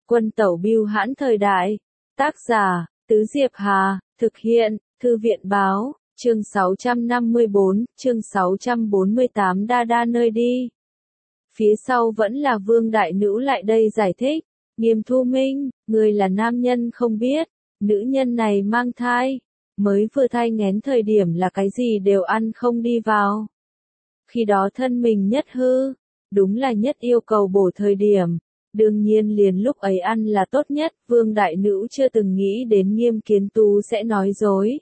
Quân tẩu bưu hãn thời đại. Tác giả, Tứ Diệp Hà, thực hiện, Thư viện báo, chương 654, chương 648 đa đa nơi đi. Phía sau vẫn là Vương Đại Nữ lại đây giải thích, Nghiêm Thu Minh, người là nam nhân không biết, nữ nhân này mang thai, mới vừa thai nghén thời điểm là cái gì đều ăn không đi vào. Khi đó thân mình nhất hư, đúng là nhất yêu cầu bổ thời điểm. Đương nhiên liền lúc ấy ăn là tốt nhất, Vương Đại Nữ chưa từng nghĩ đến Nghiêm Kiến Tú sẽ nói dối.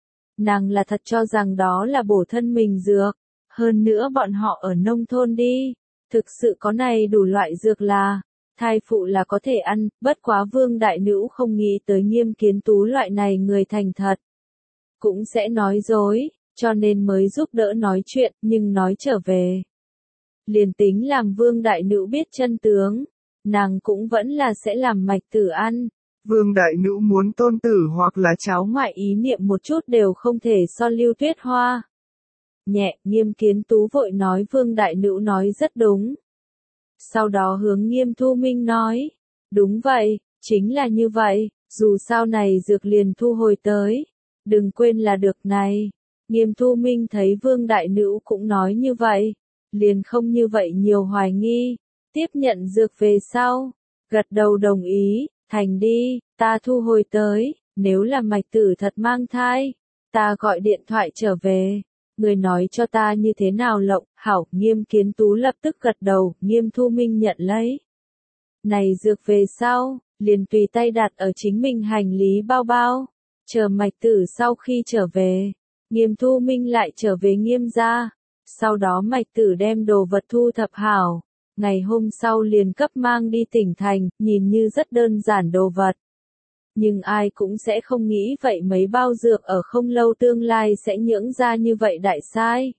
Nàng là thật cho rằng đó là bổ thân mình dược, hơn nữa bọn họ ở nông thôn đi, thực sự có này đủ loại dược là, thai phụ là có thể ăn, bất quá Vương Đại Nữ không nghĩ tới Nghiêm Kiến Tú loại này người thành thật. Cũng sẽ nói dối, cho nên mới giúp đỡ nói chuyện, nhưng nói trở về. Liền tính làm Vương Đại Nữ biết chân tướng. Nàng cũng vẫn là sẽ làm Mạch Tử ăn. Vương Đại Nữ muốn tôn tử hoặc là cháu ngoại ý niệm một chút đều không thể so Lưu Tuyết Hoa. Nhẹ, Nghiêm Kiến Tú vội nói Vương Đại Nữ nói rất đúng. Sau đó hướng Nghiêm Thu Minh nói. Đúng vậy, chính là như vậy, dù sao này dược liền thu hồi tới. Đừng quên là được này. Nghiêm Thu Minh thấy Vương Đại Nữ cũng nói như vậy. Liền không như vậy nhiều hoài nghi. Tiếp nhận dược về sau, gật đầu đồng ý, thành đi, ta thu hồi tới, nếu là Mạch Tử thật mang thai, ta gọi điện thoại trở về, người nói cho ta như thế nào lộng, hảo, Nghiêm Kiến Tú lập tức gật đầu, Nghiêm Thu Minh nhận lấy. Này dược về sau, liền tùy tay đặt ở chính mình hành lý bao bao, chờ Mạch Tử sau khi trở về, Nghiêm Thu Minh lại trở về Nghiêm gia, sau đó Mạch Tử đem đồ vật thu thập hảo. Ngày hôm sau liền cấp mang đi tỉnh thành, nhìn như rất đơn giản đồ vật. Nhưng ai cũng sẽ không nghĩ vậy mấy bao dược ở không lâu tương lai sẽ nhưỡng ra như vậy đại sai.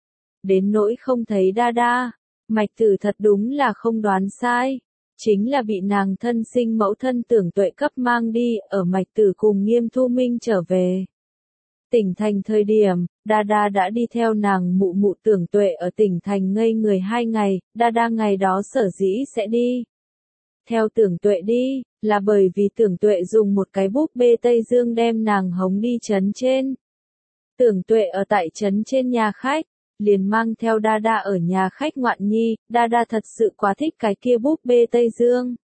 Đến nỗi không thấy đa đa, Mạch Tử thật đúng là không đoán sai. Chính là bị nàng thân sinh mẫu thân Tưởng Tuệ cấp mang đi, ở Mạch Tử cùng Nghiêm Thu Minh trở về. Tỉnh thành thời điểm, Đa Đa đã đi theo nàng mụ mụ Tưởng Tuệ ở tỉnh thành ngây người 2 ngày, Đa Đa ngày đó sở dĩ sẽ đi. Theo Tưởng Tuệ đi, là bởi vì Tưởng Tuệ dùng một cái búp bê Tây Dương đem nàng hống đi trấn trên. Tưởng Tuệ ở tại trấn trên nhà khách, liền mang theo Đa Đa ở nhà khách ngoạn nhi, Đa Đa thật sự quá thích cái kia búp bê Tây Dương.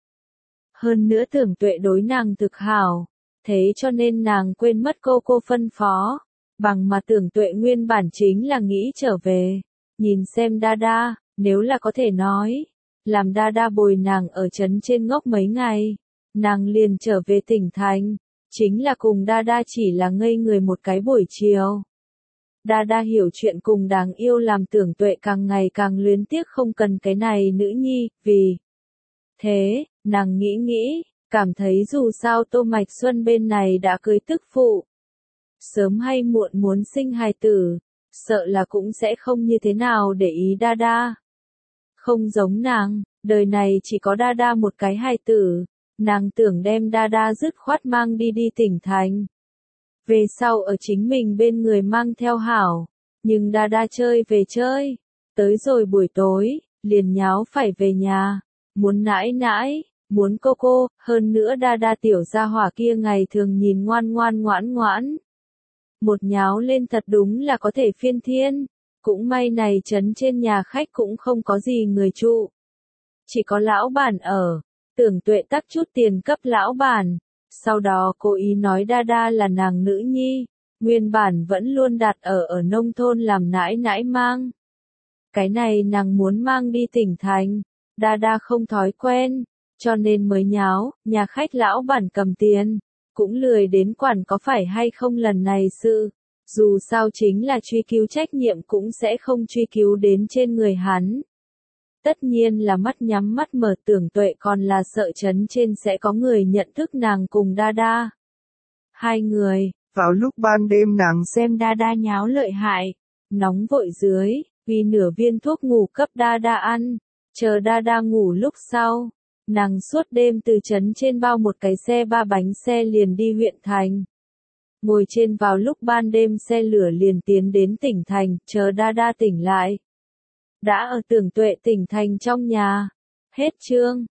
Hơn nữa Tưởng Tuệ đối nàng thực hảo. Thế cho nên nàng quên mất cô phân phó, bằng mà Tưởng Tuệ nguyên bản chính là nghĩ trở về, nhìn xem Đa Đa, nếu là có thể nói, làm Đa Đa bồi nàng ở trấn trên ngốc mấy ngày, nàng liền trở về tỉnh thành, chính là cùng Đa Đa chỉ là ngây người một cái buổi chiều. Đa Đa hiểu chuyện cùng đáng yêu làm Tưởng Tuệ càng ngày càng luyến tiếc không cần cái này nữ nhi, vì thế, nàng nghĩ, cảm thấy dù sao Tô Mạch Xuân bên này đã cưới tức phụ. Sớm hay muộn muốn sinh hài tử, sợ là cũng sẽ không như thế nào để ý Đa Đa. Không giống nàng, đời này chỉ có Đa Đa một cái hài tử, nàng tưởng đem Đa Đa dứt khoát mang đi tỉnh thành. Về sau ở chính mình bên người mang theo hảo, nhưng Đa Đa chơi về chơi, tới rồi buổi tối, liền nháo phải về nhà, muốn nãi nãi. Muốn cô, hơn nữa Đa Đa tiểu gia hỏa kia ngày thường nhìn ngoan ngoãn. Một nháo lên thật đúng là có thể phiên thiên, cũng may này trấn trên nhà khách cũng không có gì người trụ. Chỉ có lão bản ở, Tưởng Tuệ tắc chút tiền cấp lão bản, sau đó cố ý nói Đa Đa là nàng nữ nhi, nguyên bản vẫn luôn đặt ở nông thôn làm nãi nãi mang. Cái này nàng muốn mang đi tỉnh thành, Đa Đa không thói quen. Cho nên mới nháo, nhà khách lão bản cầm tiền, cũng lười đến quản có phải hay không lần này sự, dù sao chính là truy cứu trách nhiệm cũng sẽ không truy cứu đến trên người hắn. Tất nhiên là mắt nhắm mắt mở Tưởng Tuệ còn là sợ trấn trên sẽ có người nhận thức nàng cùng Đa Đa. Hai người, vào lúc ban đêm nàng xem Đa Đa nháo lợi hại, nóng vội dưới, vì nửa viên thuốc ngủ cấp Đa Đa ăn, chờ Đa Đa ngủ lúc sau. Nàng suốt đêm từ trấn trên bao một cái xe 3 bánh xe liền đi huyện thành. Ngồi trên vào lúc ban đêm xe lửa liền tiến đến tỉnh thành, chờ Đa Đa tỉnh lại. Đã ở Tưởng Tuệ tỉnh thành trong nhà. Hết chương.